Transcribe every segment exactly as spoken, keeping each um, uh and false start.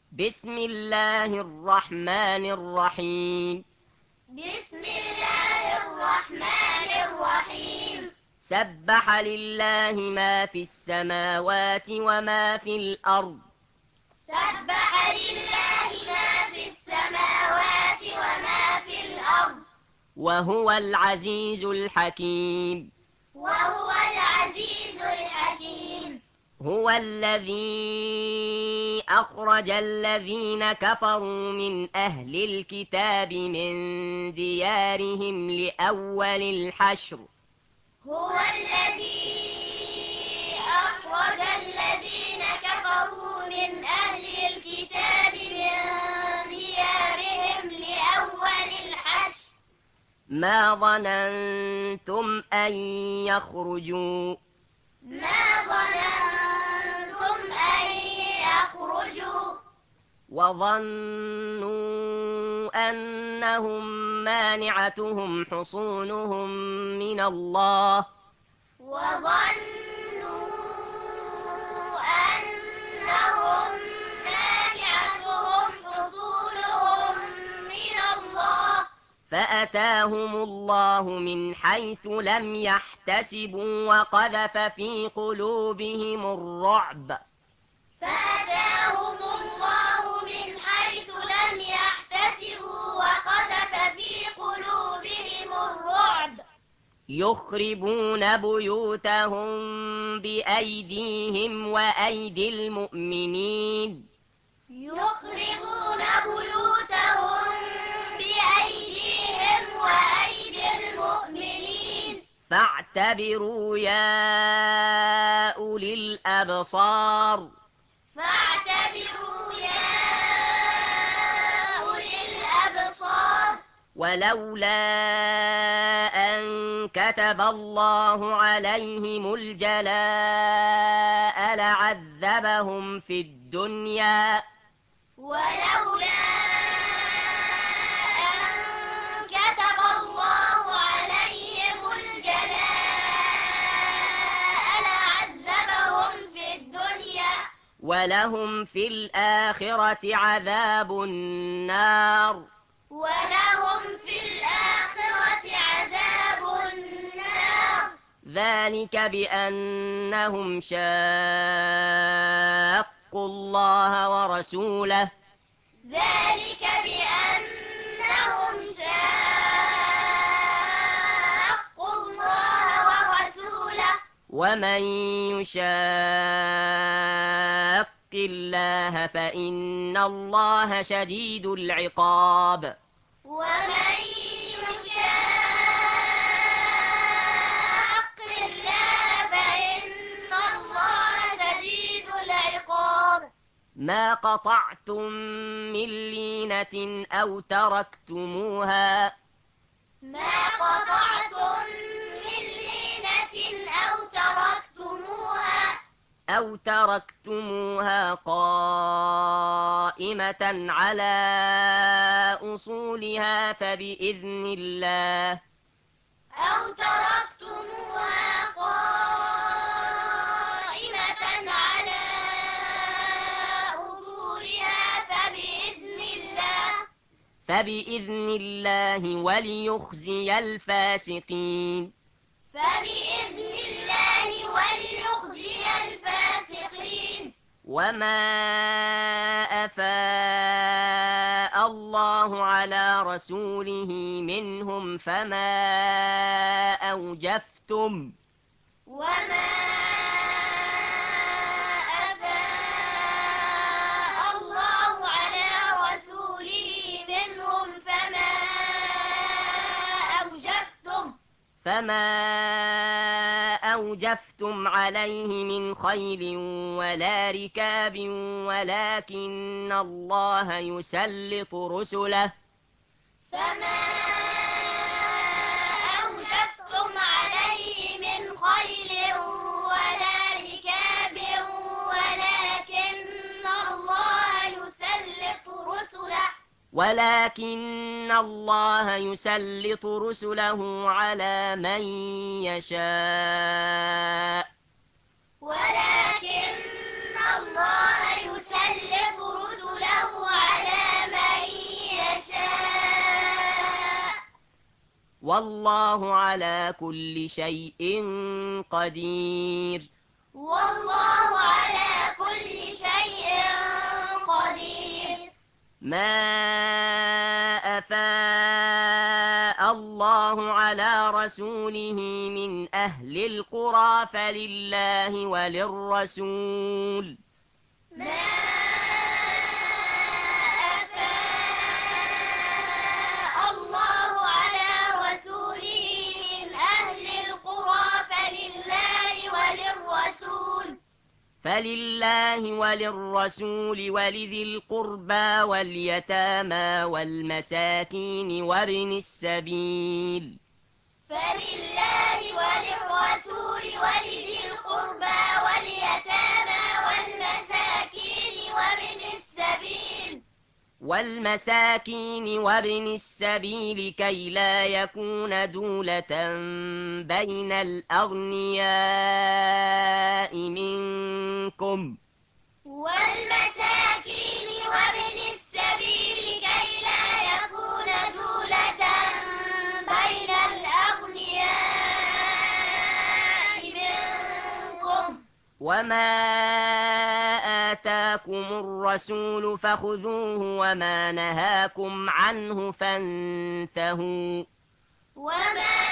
بسم الله الرحمن الرحيم بسم الله الرحمن الرحيم سبح لله ما في السماوات وما في الأرض سبح لله ما في السماوات وما في الأرض وهو العزيز الحكيم وهو العزيز الحكيم هو الذي أخرج الذين كفروا من أهل الكتاب من ديارهم لأول الحشر هو الذي أخرج الذين كفروا من أهل الكتاب من ديارهم لأول الحشر ما ظننتم أن يخرجوا ما ظننتم أن يخرجوا وظنوا أنهم مانعتهم حصونهم من الله وظنوا أنهم مانعتهم حصولهم من الله فأتاهم الله من حيث لم يحتسبوا وقذف في قلوبهم الرعب فأتاهم الله من حيث لم يحتسبوا وقذف في قلوبهم الرعب يخربون بيوتهم بأيديهم وأيدي المؤمنين يخربون بيوتهم بأيديهم وأيدي المؤمنين فاعتبروا يا أولي الأبصار فاعتبروا يا أولي الأبصار ولولا أن كتب الله عليهم الجلاء لعذبهم في الدنيا ولولا أن كتب الله عليهم الجلاء لعذبهم في الدنيا ولهم في الآخرة عذاب النار ولهم في الآخرة عذاب النار ذلك بأنهم شاقوا الله ورسوله ذلك بأنهم شاقوا الله ورسوله ومن يشاق الله فإن الله شديد العقاب ومن يشاق الله فإن الله شديد العقاب ما قطعتم من لينة أو تركتموها ما قطعتم من لينة أو تركتموها أو تركتموها قائمة على أصولها فبإذن الله أو تركتموها قائمة على أصولها فبإذن الله فبإذن الله وليخزي الفاسقين فبإذن الله وليخزي الفاسقين وما أفاء الله على رسوله منهم فما أوجفتم وما أفاء الله على رسوله منهم فما أوجفتم فما أوجفتم عليه من خيل ولا ركاب ولكن الله يسلط رسله فما أوجفتم عليه من خيل ولا ركاب ولكن الله يسلط رسله ولكن الله يسلط رسله على من يشاء ولكن الله يسلط رسله والله على كل شيء قدير. والله على كل شيء قدير. ما أفاء الله على رسوله من أهل القرى فلله وللرسول ما أفاء الله على رسوله من أهل القرى فلله وللرسول فلله وللرسول ولذي القربى واليتامى والمساكين وابن السبيل فلله وللرسول ولذي القربى واليتامى والمساكين وابن السبيل والمساكين وابن السبيل كي لا يكون دولة بين الأغنياء منكم والمساكين وابن السبيل كي لا يكون دولة بين الأغنياء منكم. وما آتاكم الرسول فخذوه وما نهاكم عنه فانتهوا وما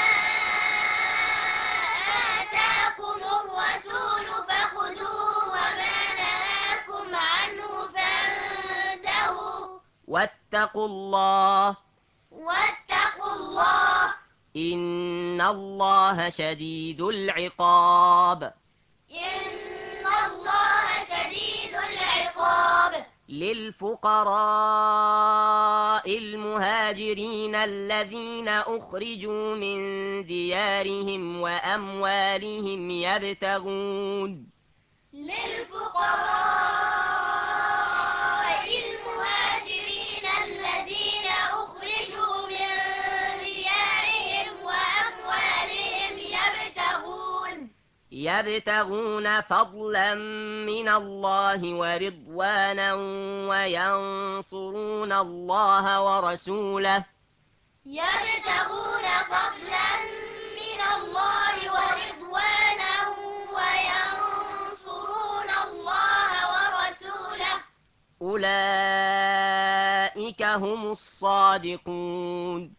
آتاكم الرسول فخذوه وما نهاكم عنه فانتهوا واتقوا الله واتقوا الله إن الله شديد العقاب. إن الله شديد العقاب. للفقراء المهاجرين الذين أخرجوا من ديارهم وأموالهم يبتغون للفقراء المهاجرين الذين أخرجوا من ديارهم وأموالهم يبتغون يبتغون فضلا من الله ورضوانا وينصرون الله ورسوله يبتغون فضلا من الله ورضوانا وينصرون الله ورسوله أولئك هم الصادقون.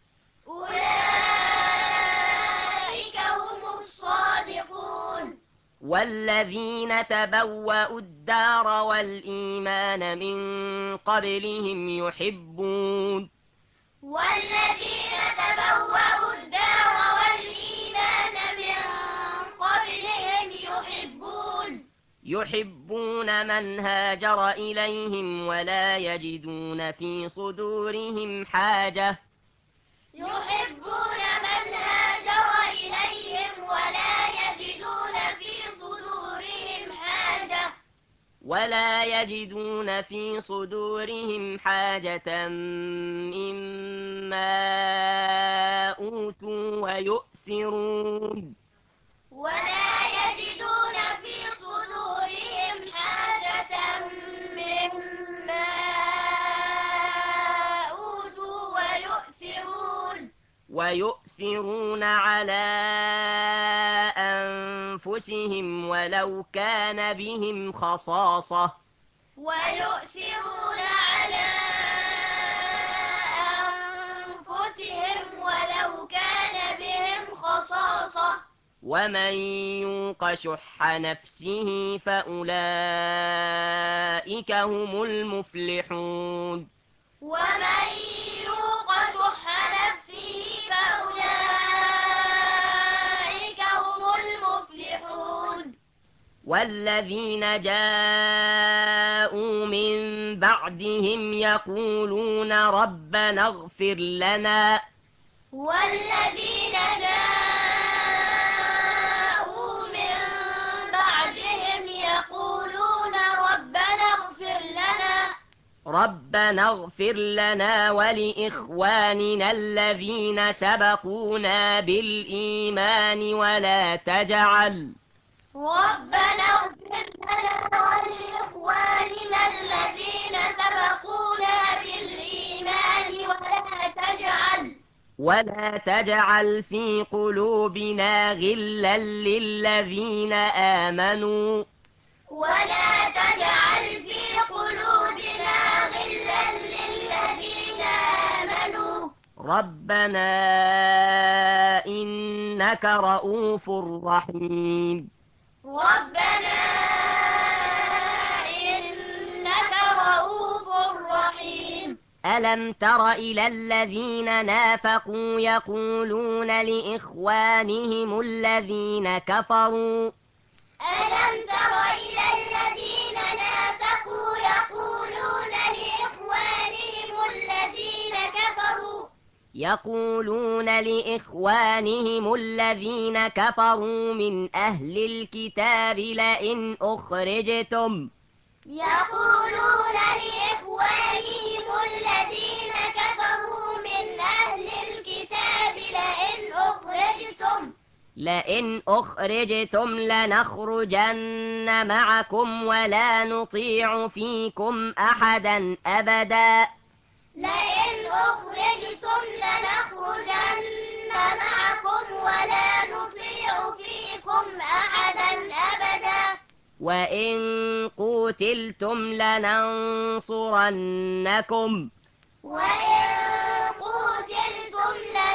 أولئك هم الصادقون. والذين تبوأوا الدار والإيمان من قبلهم يحبون والذين تبوأوا الدار والإيمان من قبلهم يحبون يحبون من هاجر إليهم ولا يجدون في صدورهم حاجة يحبون من هاجر إليهم ولا يجدون في صدورهم حاجة ولا يجدون في صدورهم حاجة مما أوتوا ويؤثرون ولا يجدون في صدورهم حاجة مما أوتوا ويؤثرون ويؤثرون على أنفسهم ولو كان بهم خصاصة ويؤثرون على أنفسهم ولو كان بهم خصاصة ومن يوق شح نفسه فأولئك هم المفلحون. ومن يوق شح نفسه فأولئك هم المفلحون. والذين جاءوا من بعدهم يقولون ربنا اغفر لنا والذين جاءوا من بعدهم يقولون ربنا اغفر لنا ربنا اغفر لنا ولإخواننا الذين سبقونا بالإيمان ولا تجعل ربنا اغفر لنا ولإخواننا الذين سبقونا بالإيمان ولا تجعل ولا تجعل في قلوبنا غلا للذين آمنوا ولا تجعل في قلوبنا غلا للذين آمنوا ربنا إنك رؤوف رحيم ربنا إنك رؤوف رحيم ألم تر إلى الذين نافقوا يقولون لإخوانهم الذين كفروا ألم تر إلى الذين نافقوا يقولون لإخوانهم الذين كفروا يقولون لإخوانهم الذين كفروا من أهل الكتاب لئن أخرجتم يقولون لإخوانهم الذين كفروا من أهل الكتاب لئن أخرجتم لئن أخرجتم لنخرجن معكم ولا نطيع فيكم أحدا أبدا لئن أخرجتم لنخرجن معكم ولا نطيع فيكم أحدا أبدا وإن قتلتم لننصرنكم وإن قتلتم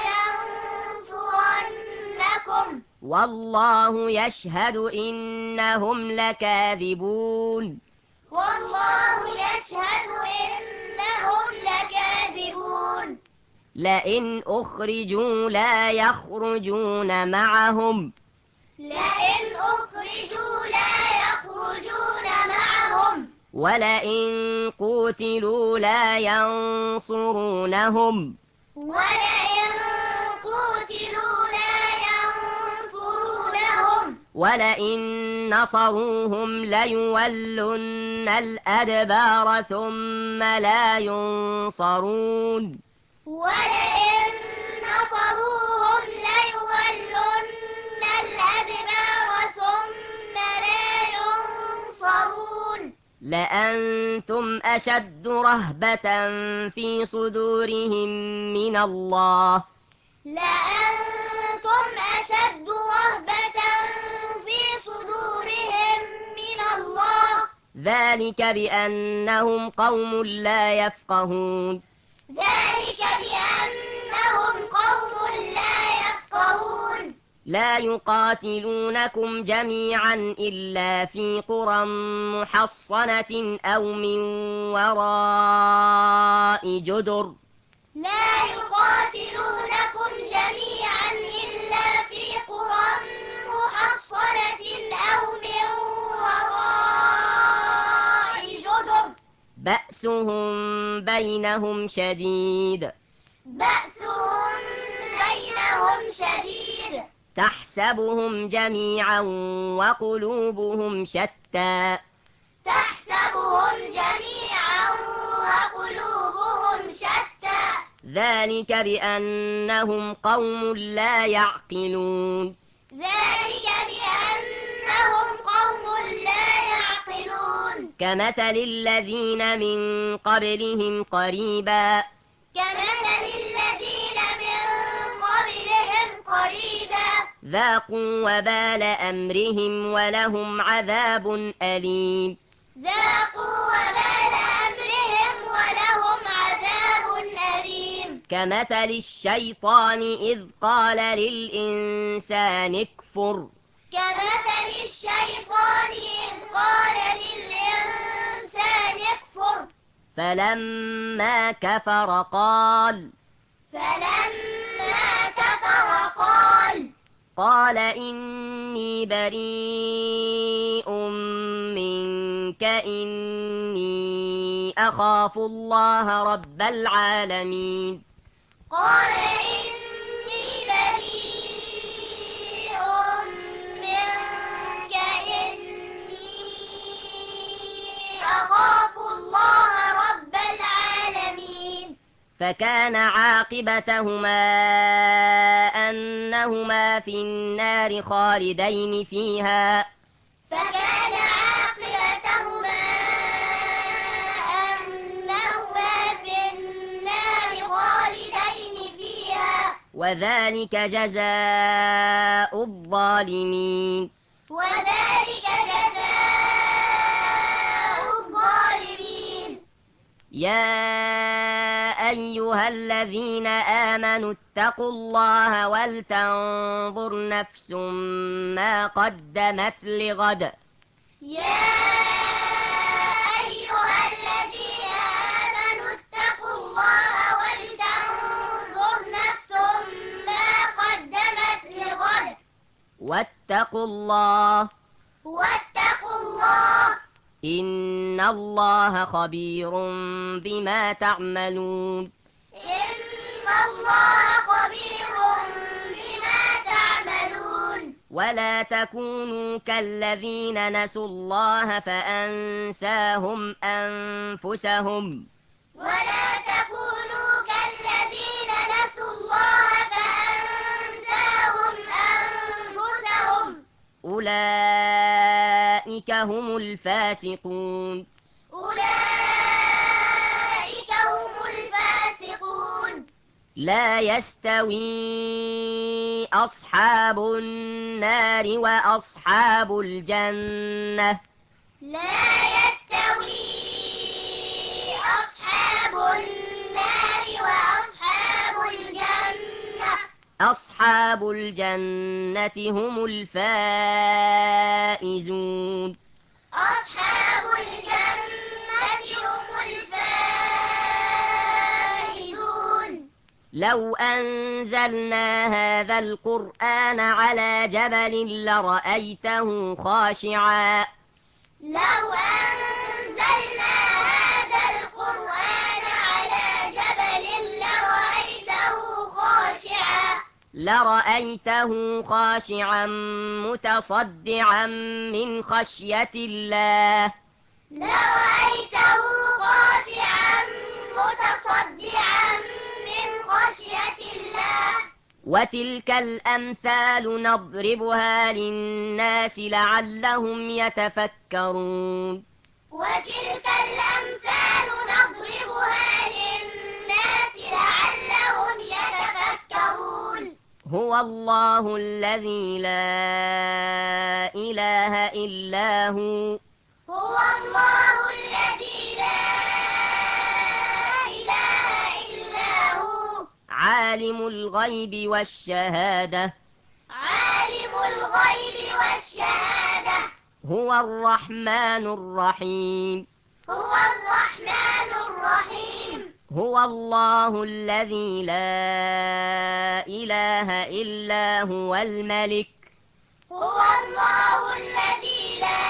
لننصرنكم والله يشهد إنهم لكاذبون والله يشهد إنهم لكاذبون لئن أخرجوا لا يخرجون معهم لئن أخرجوا لا يخرجون معهم ولئن قتلوا لا ينصرونهم ولئن قتلوا لا ينصرونهم ولئن نصروهم ليولن الأدبار ثم لا ينصرون ولئن نصروهم ليولن الأدبار ثم لا ينصرون لأنتم أشد رهبة في صدورهم من الله لأنتم أشد رهبة في صدورهم من الله ذلك بأنهم قوم لا يفقهون ذلك بأنهم قوم لا يفقهون لا يقاتلونكم جميعا إلا في قرى محصنة أو من وراء جدر لا يقاتلونكم جميعا إلا في قرى محصنة أو من وراء جدر بأسهم بينهم شديد بأسهم بينهم شديد تحسبهم جميعا وقلوبهم شتى تحسبهم جميعا وقلوبهم شتى ذلك بأنهم قوم لا يعقلون ذلك بأنهم قوم لا يعقلون كمثل الذين من قبلهم قريبا كمثل الذين من قبلهم قريبا ذاقوا وبال أمرهم ولهم عذاب أليم ذاقوا وبال أمرهم ولهم عذاب أليم كمثل الشيطان إذ قال للإنسان اكفر كمثل الشيطان إذ قال للإنسان اكفر فلما كفر قال فلما كفر قال قال إني بريء منك إني أخاف الله رب العالمين قال إني بريء منك إني أخاف الله رب العالمين فكان عاقبتهما أنهما في النار خالدين فيها فكان عاقبتهما أنهما في النار خالدين فيها وذلك جزاء الظالمين وذلك جزاء الظالمين يا أيها الذين آمنوا اتقوا الله ولتنظر نفس ما قدمت لغد يا أيها الذين آمنوا اتقوا الله ولتنظر نفس ما قدمت لغد واتقوا الله واتقوا الله إن الله خبير بما تعملون إن الله خبير بما تعملون ولا تكونوا كالذين نسوا الله فأنساهم أنفسهم ولا تكونوا كالذين نسوا الله فأنساهم أنفسهم أولئك هم الفاسقون أولئك هم الفاسقون لا يستوي أصحاب النار وأصحاب الجنة لا يستوي أصحاب النار وأصحاب الجنة أصحاب الجنة هم الفائزون أصحاب الجنة هم الفائزون لو أنزلنا هذا القرآن على جبل لرأيته خاشعا لو أنزلنا هذا القرآن على جبل لرأيته خاشعا لرأيته خاشعا متصدعا من خشية الله لرأيته خاشعا متصدعا من خشية الله وتلك الأمثال نضربها للناس لعلهم يتفكرون وتلك الأمثال نضربها للناس لعلهم يتفكرون هو الله الذي لا إله إلا هو هو الله الذي لا إله إلا هو عالم الغيب والشهادة عالم الغيب والشهادة هو الرحمن الرحيم هو الرحمن الرحيم هو الله الذي لا إله إلا هو الملك هو الله الذي لا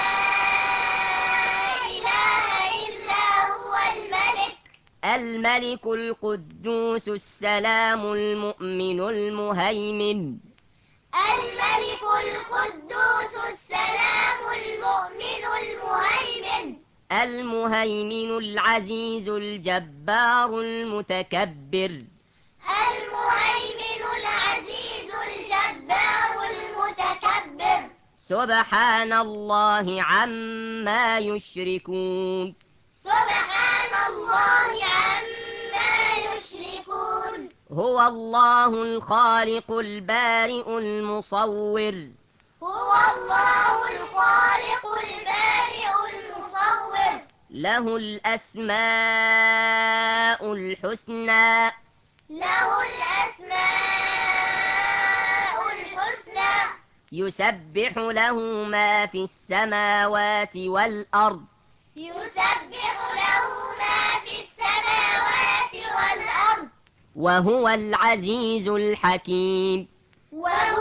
إله إلا هو الملك الملك القدوس السلام المؤمن المهيمن الملك القدوس السلام المؤمن المهيمن المهيمن العزيز الجبار المتكبر المهيمن العزيز الجبار المتكبر سبحان الله عما يشركون سبحان الله عما يشركون هو الله الخالق البارئ المصور هو الله الخالق البارئ المصور له الأسماء الحسنى له الأسماء الحسنى يسبح له ما في السماوات والأرض يسبح له ما في السماوات والأرض وهو العزيز الحكيم وهو